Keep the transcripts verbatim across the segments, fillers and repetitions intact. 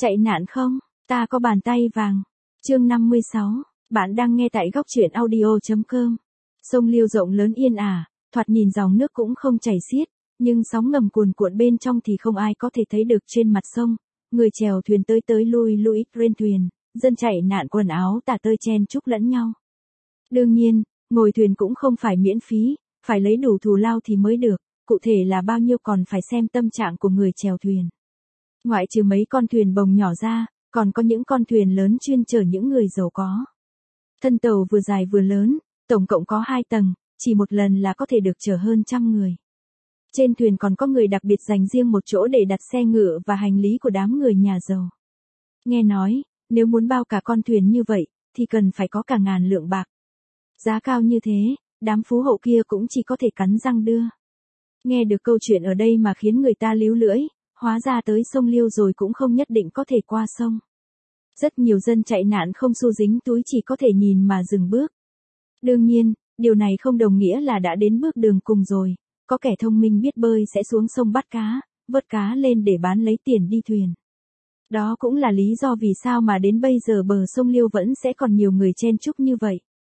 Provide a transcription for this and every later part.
Chạy nạn không? Ta có bàn tay vàng. Chương năm mươi sáu. Bạn đang nghe tại góc truyện audio chấm com. Sông Liêu rộng lớn yên ả, thoạt nhìn dòng nước cũng không chảy xiết, nhưng sóng ngầm cuồn cuộn bên trong thì không ai có thể thấy được trên mặt sông. Người chèo thuyền tới tới lui lui trên thuyền, dân chạy nạn quần áo tả tơi chen chúc lẫn nhau. Đương nhiên, ngồi thuyền cũng không phải miễn phí, phải lấy đủ thù lao thì mới được, cụ thể là bao nhiêu còn phải xem tâm trạng của người chèo thuyền. Ngoại trừ mấy con thuyền bồng nhỏ ra, còn có những con thuyền lớn chuyên chở những người giàu có. Thân tàu vừa dài vừa lớn, tổng cộng có hai tầng, chỉ một lần là có thể được chở hơn trăm người. Trên thuyền còn có người đặc biệt dành riêng một chỗ để đặt xe ngựa và hành lý của đám người nhà giàu. Nghe nói, nếu muốn bao cả con thuyền như vậy, thì cần phải có cả ngàn lượng bạc. Giá cao như thế, đám phú hậu kia cũng chỉ có thể cắn răng đưa. Nghe được câu chuyện ở đây mà khiến người ta líu lưỡi, hóa ra tới sông Liêu rồi cũng không nhất định có thể qua sông. Rất nhiều dân chạy nạn không xu dính túi chỉ có thể nhìn mà dừng bước. Đương nhiên, điều này không đồng nghĩa là đã đến bước đường cùng rồi, có kẻ thông minh biết bơi sẽ xuống sông bắt cá, vớt cá lên để bán lấy tiền đi thuyền. Đó cũng là lý do vì sao mà đến bây giờ bờ sông Liêu vẫn sẽ còn nhiều người chen chúc như vậy.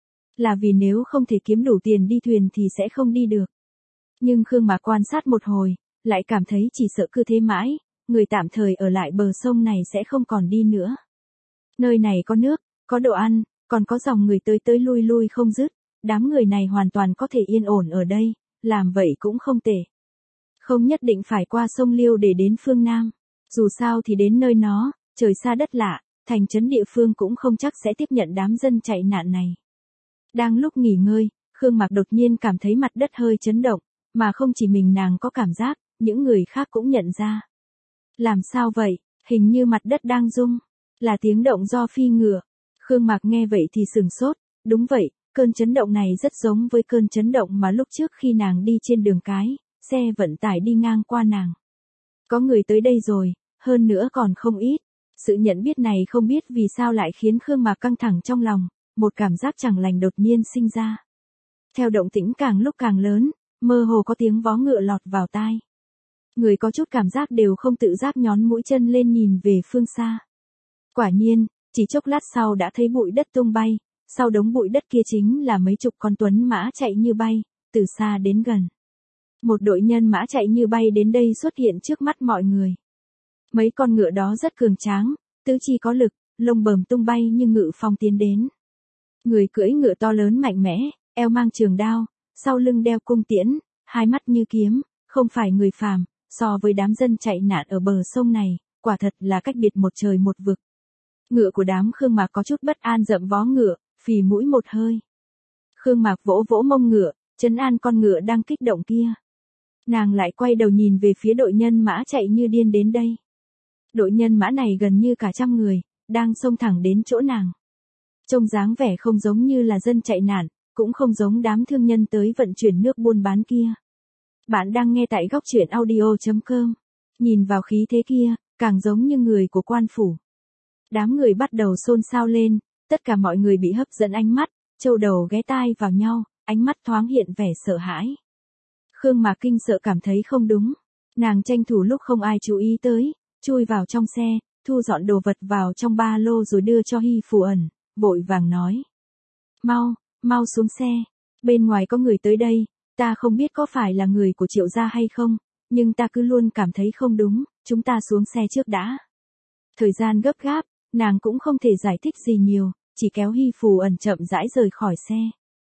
Là vì nếu không thể kiếm đủ tiền đi thuyền thì sẽ không đi được. Nhưng Khương Mạc quan sát một hồi, lại cảm thấy chỉ sợ cứ thế mãi, người tạm thời ở lại bờ sông này sẽ không còn đi nữa. Nơi này có nước, có đồ ăn, còn có dòng người tới tới lui lui không dứt, đám người này hoàn toàn có thể yên ổn ở đây, làm vậy cũng không tệ. Không nhất định phải qua sông Liêu để đến phương Nam, dù sao thì đến nơi nó, trời xa đất lạ, thành trấn địa phương cũng không chắc sẽ tiếp nhận đám dân chạy nạn này. Đang lúc nghỉ ngơi, Khương Mạc đột nhiên cảm thấy mặt đất hơi chấn động, mà không chỉ mình nàng có cảm giác, những người khác cũng nhận ra. Làm sao vậy, hình như mặt đất đang rung, là tiếng động do phi ngựa. Khương Mạc nghe vậy thì sửng sốt, đúng vậy, cơn chấn động này rất giống với cơn chấn động mà lúc trước khi nàng đi trên đường cái, xe vận tải đi ngang qua nàng. Có người tới đây rồi, hơn nữa còn không ít. Sự nhận biết này không biết vì sao lại khiến Khương Mạc căng thẳng trong lòng, một cảm giác chẳng lành đột nhiên sinh ra. Theo động tĩnh càng lúc càng lớn, mơ hồ có tiếng vó ngựa lọt vào tai. Người có chút cảm giác đều không tự giác nhón mũi chân lên nhìn về phương xa. Quả nhiên, chỉ chốc lát sau đã thấy bụi đất tung bay, sau đống bụi đất kia chính là mấy chục con tuấn mã chạy như bay, từ xa đến gần. Một đội nhân mã chạy như bay đến đây xuất hiện trước mắt mọi người. Mấy con ngựa đó rất cường tráng, tứ chi có lực, lông bờm tung bay như ngự phong tiến đến. Người cưỡi ngựa to lớn mạnh mẽ, eo mang trường đao, sau lưng đeo cung tiễn, hai mắt như kiếm, không phải người phàm, so với đám dân chạy nạn ở bờ sông này, quả thật là cách biệt một trời một vực. Ngựa của đám Khương Mạc có chút bất an dậm vó ngựa, phì mũi một hơi. Khương Mạc vỗ vỗ mông ngựa, trấn an con ngựa đang kích động kia. Nàng lại quay đầu nhìn về phía đội nhân mã chạy như điên đến đây. Đội nhân mã này gần như cả trăm người, đang xông thẳng đến chỗ nàng. Trông dáng vẻ không giống như là dân chạy nạn, cũng không giống đám thương nhân tới vận chuyển nước buôn bán kia. Bạn đang nghe tại góc truyện audio chấm com. Nhìn vào khí thế kia, càng giống như người của quan phủ. Đám người bắt đầu xôn xao lên, tất cả mọi người bị hấp dẫn ánh mắt, châu đầu ghé tai vào nhau, ánh mắt thoáng hiện vẻ sợ hãi. Khương Mạc kinh sợ cảm thấy không đúng. Nàng tranh thủ lúc không ai chú ý tới, chui vào trong xe, thu dọn đồ vật vào trong ba lô rồi đưa cho Hy Phù Ẩn, vội vàng nói. Mau, mau xuống xe, bên ngoài có người tới đây, ta không biết có phải là người của Triệu gia hay không, nhưng ta cứ luôn cảm thấy không đúng, chúng ta xuống xe trước đã. Thời gian gấp gáp, nàng cũng không thể giải thích gì nhiều, chỉ kéo Hy Phù Ẩn chậm rãi rời khỏi xe.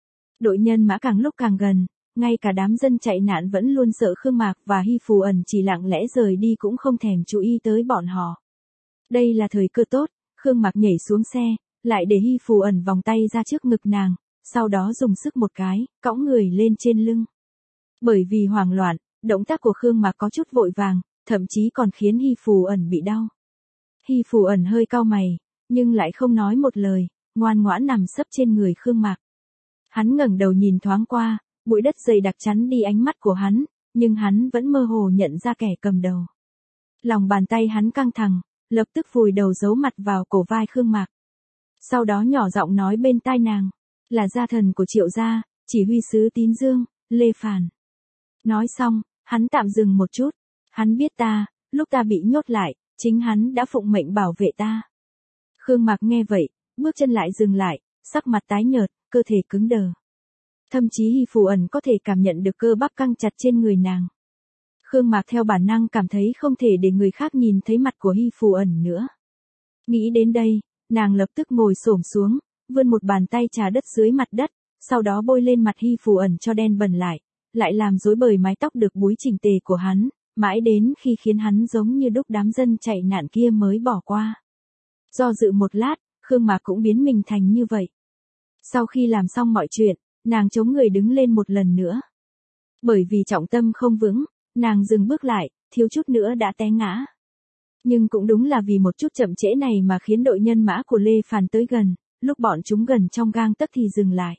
Đội nhân mã càng lúc càng gần, ngay cả đám dân chạy nạn vẫn luôn sợ Khương Mạc và Hy Phù Ẩn chỉ lặng lẽ rời đi cũng không thèm chú ý tới bọn họ. Đây là thời cơ tốt, Khương Mạc nhảy xuống xe, lại để Hy Phù Ẩn vòng tay ra trước ngực nàng, sau đó dùng sức một cái, cõng người lên trên lưng. Bởi vì hoảng loạn, động tác của Khương Mạc có chút vội vàng, thậm chí còn khiến Hy Phù Ẩn bị đau. Hy Phù Ẩn hơi cau mày, nhưng lại không nói một lời, ngoan ngoãn nằm sấp trên người Khương Mạc. Hắn ngẩng đầu nhìn thoáng qua, bụi đất dày đặc chắn đi ánh mắt của hắn, nhưng hắn vẫn mơ hồ nhận ra kẻ cầm đầu. Lòng bàn tay hắn căng thẳng, lập tức vùi đầu giấu mặt vào cổ vai Khương Mạc. Sau đó nhỏ giọng nói bên tai nàng, là gia thần của Triệu gia, chỉ huy sứ Tín Dương, Lê Phàn. Nói xong, hắn tạm dừng một chút, hắn biết ta, lúc ta bị nhốt lại, chính hắn đã phụng mệnh bảo vệ ta. Khương Mạc nghe vậy, bước chân lại dừng lại, sắc mặt tái nhợt, cơ thể cứng đờ. Thậm chí Hy Phù Ẩn có thể cảm nhận được cơ bắp căng chặt trên người nàng. Khương Mạc theo bản năng cảm thấy không thể để người khác nhìn thấy mặt của Hy Phù Ẩn nữa. Nghĩ đến đây, nàng lập tức ngồi xổm xuống, vươn một bàn tay trà đất dưới mặt đất, sau đó bôi lên mặt Hy Phù Ẩn cho đen bẩn lại, lại làm rối bời mái tóc được búi chỉnh tề của hắn, mãi đến khi khiến hắn giống như đúc đám dân chạy nạn kia mới bỏ qua. Do dự một lát, Khương Mạc cũng biến mình thành như vậy. Sau khi làm xong mọi chuyện, nàng chống người đứng lên một lần nữa. Bởi vì trọng tâm không vững, nàng dừng bước lại, thiếu chút nữa đã té ngã. Nhưng cũng đúng là vì một chút chậm trễ này mà khiến đội nhân mã của Lê Phàn tới gần, lúc bọn chúng gần trong gang tấc thì dừng lại.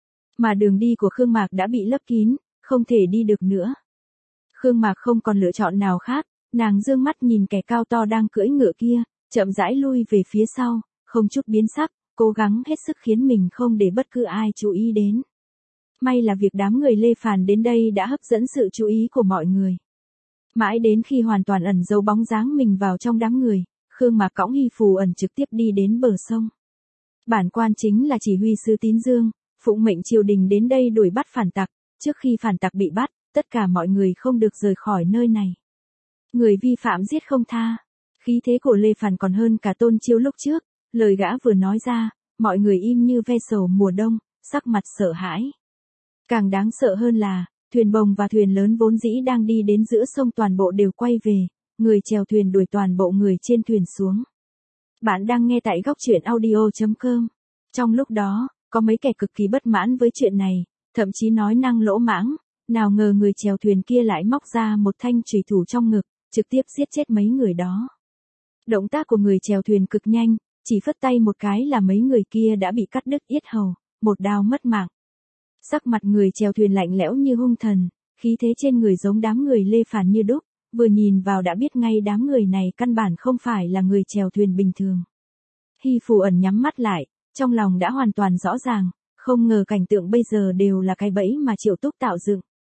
Mà đường đi của Khương Mạc đã bị lấp kín, không thể đi được nữa. Khương Mạc không còn lựa chọn nào khác, nàng dương mắt nhìn kẻ cao to đang cưỡi ngựa kia, chậm rãi lui về phía sau, không chút biến sắc, cố gắng hết sức khiến mình không để bất cứ ai chú ý đến. May là việc đám người Lê Phàn đến đây đã hấp dẫn sự chú ý của mọi người. Mãi đến khi hoàn toàn ẩn giấu bóng dáng mình vào trong đám người, Khương Mạc cõng Hy Phù Ẩn trực tiếp đi đến bờ sông. Bản quan chính là chỉ huy sứ Tín Dương, phụng mệnh triều đình đến đây đuổi bắt phản tặc, trước khi phản tặc bị bắt, tất cả mọi người không được rời khỏi nơi này. Người vi phạm giết không tha. Khí thế của Lê Phàn còn hơn cả Tôn Chiêu lúc trước, lời gã vừa nói ra, mọi người im như ve sầu mùa đông, sắc mặt sợ hãi. Càng đáng sợ hơn là, thuyền bồng và thuyền lớn vốn dĩ đang đi đến giữa sông toàn bộ đều quay về, người chèo thuyền đuổi toàn bộ người trên thuyền xuống. Bạn đang nghe tại góc truyện audio chấm com. Trong lúc đó, có mấy kẻ cực kỳ bất mãn với chuyện này, thậm chí nói năng lỗ mãng, nào ngờ người chèo thuyền kia lại móc ra một thanh chùy thủ trong ngực, trực tiếp giết chết mấy người đó. Động tác của người chèo thuyền cực nhanh, chỉ phất tay một cái là mấy người kia đã bị cắt đứt yết hầu, một đao mất mạng. Sắc mặt người chèo thuyền lạnh lẽo như hung thần, khí thế trên người giống đám người Lê Phàn như đúc, vừa nhìn vào đã biết ngay đám người này căn bản không phải là người chèo thuyền bình thường. Hy Phù Ẩn nhắm mắt lại, trong lòng đã hoàn toàn rõ ràng, không ngờ cảnh tượng bây giờ đều là cái bẫy mà Triệu Túc tạo dựng.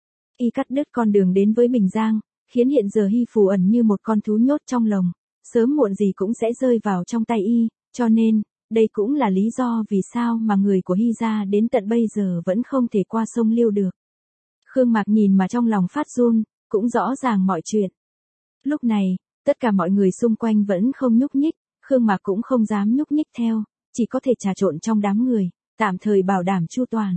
Y cắt đứt con đường đến với Bình Giang, khiến hiện giờ Hy Phù Ẩn như một con thú nhốt trong lồng, sớm muộn gì cũng sẽ rơi vào trong tay Y, cho nên, đây cũng là lý do vì sao mà người của Hy gia đến tận bây giờ vẫn không thể qua sông Liêu được. Khương Mạc nhìn mà trong lòng phát run, cũng rõ ràng mọi chuyện. Lúc này, tất cả mọi người xung quanh vẫn không nhúc nhích, Khương Mạc cũng không dám nhúc nhích theo, chỉ có thể trà trộn trong đám người, tạm thời bảo đảm chu toàn.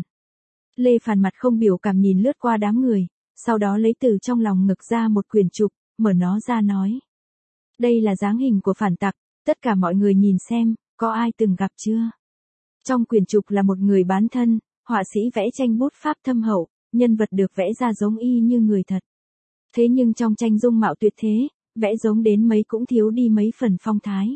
Lê Phàn mặt không biểu cảm nhìn lướt qua đám người, sau đó lấy từ trong lòng ngực ra một quyển trục, mở nó ra nói. Đây là dáng hình của phản tặc, tất cả mọi người nhìn xem, có ai từng gặp chưa? Trong quyển trục là một người bán thân, họa sĩ vẽ tranh bút pháp thâm hậu, nhân vật được vẽ ra giống y như người thật. Thế nhưng trong tranh dung mạo tuyệt thế, vẽ giống đến mấy cũng thiếu đi mấy phần phong thái.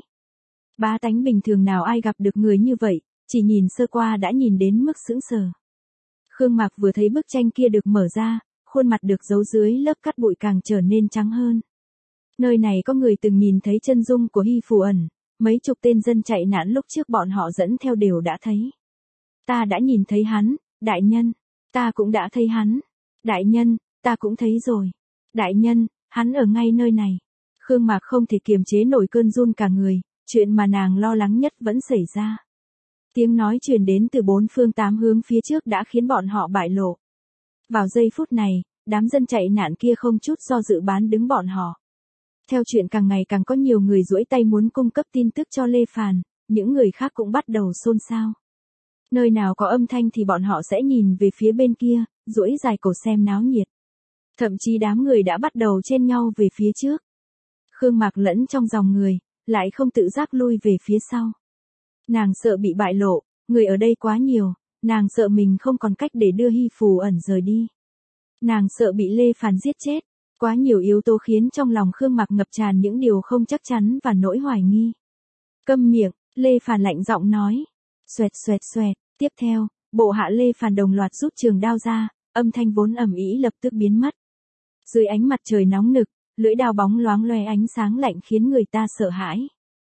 Bá tánh bình thường nào ai gặp được người như vậy, chỉ nhìn sơ qua đã nhìn đến mức sững sờ. Khương Mạc vừa thấy bức tranh kia được mở ra, khuôn mặt được giấu dưới lớp cát bụi càng trở nên trắng hơn. Nơi này có người từng nhìn thấy chân dung của Hy Phù Ẩn, mấy chục tên dân chạy nạn lúc trước bọn họ dẫn theo đều đã thấy. Ta đã nhìn thấy hắn, đại nhân, ta cũng đã thấy hắn. Đại nhân, ta cũng thấy rồi. Đại nhân, hắn ở ngay nơi này. Khương Mạc không thể kiềm chế nổi cơn run cả người, chuyện mà nàng lo lắng nhất vẫn xảy ra. Tiếng nói truyền đến từ bốn phương tám hướng phía trước đã khiến bọn họ bại lộ. Vào giây phút này, đám dân chạy nạn kia không chút do dự bán đứng bọn họ. Theo chuyện càng ngày càng có nhiều người duỗi tay muốn cung cấp tin tức cho Lê Phàn, những người khác cũng bắt đầu xôn xao. Nơi nào có âm thanh thì bọn họ sẽ nhìn về phía bên kia, duỗi dài cổ xem náo nhiệt. Thậm chí đám người đã bắt đầu chen nhau về phía trước. Khương Mạc lẫn trong dòng người, lại không tự giác lui về phía sau. Nàng sợ bị bại lộ, người ở đây quá nhiều, nàng sợ mình không còn cách để đưa Hy Phù Ẩn rời đi. Nàng sợ bị Lê Phàn giết chết, quá nhiều yếu tố khiến trong lòng Khương Mạc ngập tràn những điều không chắc chắn và nỗi hoài nghi. Câm miệng, Lê Phàn lạnh giọng nói. Xoẹt xoẹt xoẹt, tiếp theo, bộ hạ Lê Phàn đồng loạt rút trường đao ra, âm thanh vốn ầm ĩ lập tức biến mất. Dưới ánh mặt trời nóng nực, lưỡi đao bóng loáng loe ánh sáng lạnh khiến người ta sợ hãi.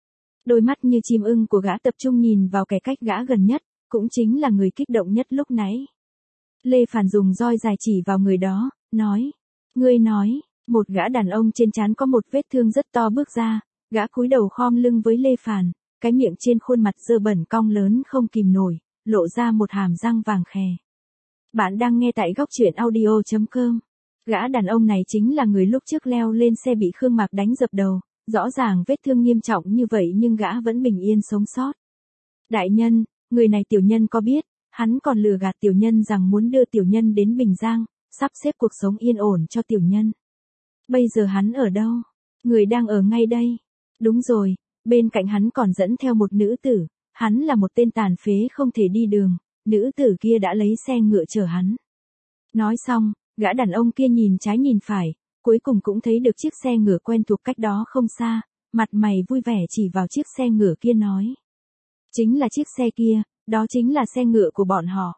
Đôi mắt như chim ưng của gã tập trung nhìn vào kẻ cách gã gần nhất, cũng chính là người kích động nhất lúc nãy. Lê Phàn dùng roi dài chỉ vào người đó, nói. Ngươi nói, một gã đàn ông trên trán có một vết thương rất to bước ra, Gã cúi đầu khom lưng với Lê Phàn, cái miệng trên khuôn mặt dơ bẩn cong lớn không kìm nổi, lộ ra một hàm răng vàng khè. Bạn đang nghe tại góc truyện audio chấm com. Gã đàn ông này chính là người lúc trước leo lên xe bị Khương Mạc đánh dập đầu, rõ ràng vết thương nghiêm trọng như vậy nhưng gã vẫn bình yên sống sót. Đại nhân, người này tiểu nhân có biết, hắn còn lừa gạt tiểu nhân rằng muốn đưa tiểu nhân đến Bình Giang, sắp xếp cuộc sống yên ổn cho tiểu nhân. Bây giờ hắn ở đâu? Người đang ở ngay đây. Đúng rồi, bên cạnh hắn còn dẫn theo một nữ tử, hắn là một tên tàn phế không thể đi đường, nữ tử kia đã lấy xe ngựa chở hắn. Nói xong, gã đàn ông kia nhìn trái nhìn phải, cuối cùng cũng thấy được chiếc xe ngựa quen thuộc cách đó không xa, mặt mày vui vẻ chỉ vào chiếc xe ngựa kia nói. Chính là chiếc xe kia, đó chính là xe ngựa của bọn họ.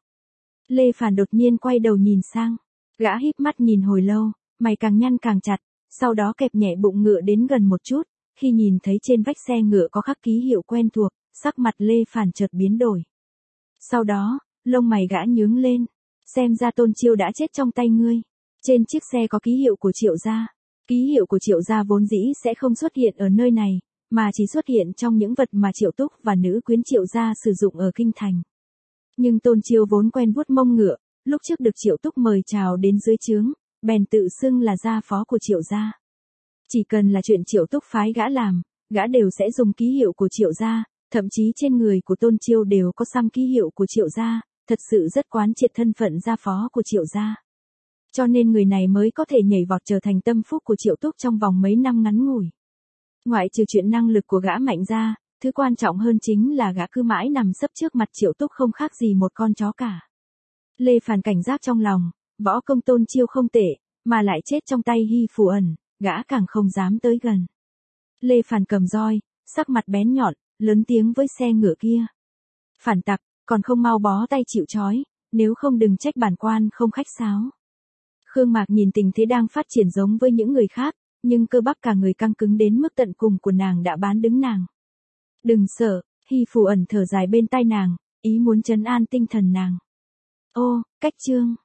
Lê Phàn đột nhiên quay đầu nhìn sang, gã híp mắt nhìn hồi lâu, mày càng nhăn càng chặt, sau đó kẹp nhẹ bụng ngựa đến gần một chút, khi nhìn thấy trên vách xe ngựa có khắc ký hiệu quen thuộc, sắc mặt Lê Phàn chợt biến đổi. Sau đó, lông mày gã nhướng lên, xem ra Tôn Chiêu đã chết trong tay ngươi. Trên chiếc xe có ký hiệu của Triệu gia. Ký hiệu của Triệu gia vốn dĩ sẽ không xuất hiện ở nơi này, mà chỉ xuất hiện trong những vật mà Triệu Túc và nữ quyến Triệu gia sử dụng ở kinh thành. Nhưng Tôn Chiêu vốn quen vuốt mông ngựa, lúc trước được Triệu Túc mời chào đến dưới trướng, bèn tự xưng là gia phó của Triệu gia. Chỉ cần là chuyện Triệu Túc phái gã làm, gã đều sẽ dùng ký hiệu của Triệu gia, thậm chí trên người của Tôn Chiêu đều có xăm ký hiệu của Triệu gia, thật sự rất quán triệt thân phận gia phó của Triệu gia. Cho nên người này mới có thể nhảy vọt trở thành tâm phúc của Triệu Túc trong vòng mấy năm ngắn ngủi. Ngoại trừ chuyện năng lực của gã mạnh ra, thứ quan trọng hơn chính là gã cứ mãi nằm sấp trước mặt Triệu Túc không khác gì một con chó cả. Lê Phàn cảnh giác trong lòng, võ công Tôn Chiêu không tệ, mà lại chết trong tay Hy Phù Ẩn, gã càng không dám tới gần. Lê Phàn cầm roi, sắc mặt bén nhọn, lớn tiếng với xe ngựa kia. Phản tặc, còn không mau bó tay chịu trói, nếu không đừng trách bản quan không khách sáo. Khương Mạc nhìn tình thế đang phát triển giống với những người khác, nhưng cơ bắp cả người căng cứng đến mức tận cùng của nàng đã bán đứng nàng. Đừng sợ, Hy Phù Ẩn thở dài bên tai nàng, ý muốn trấn an tinh thần nàng. Ô, cách chương.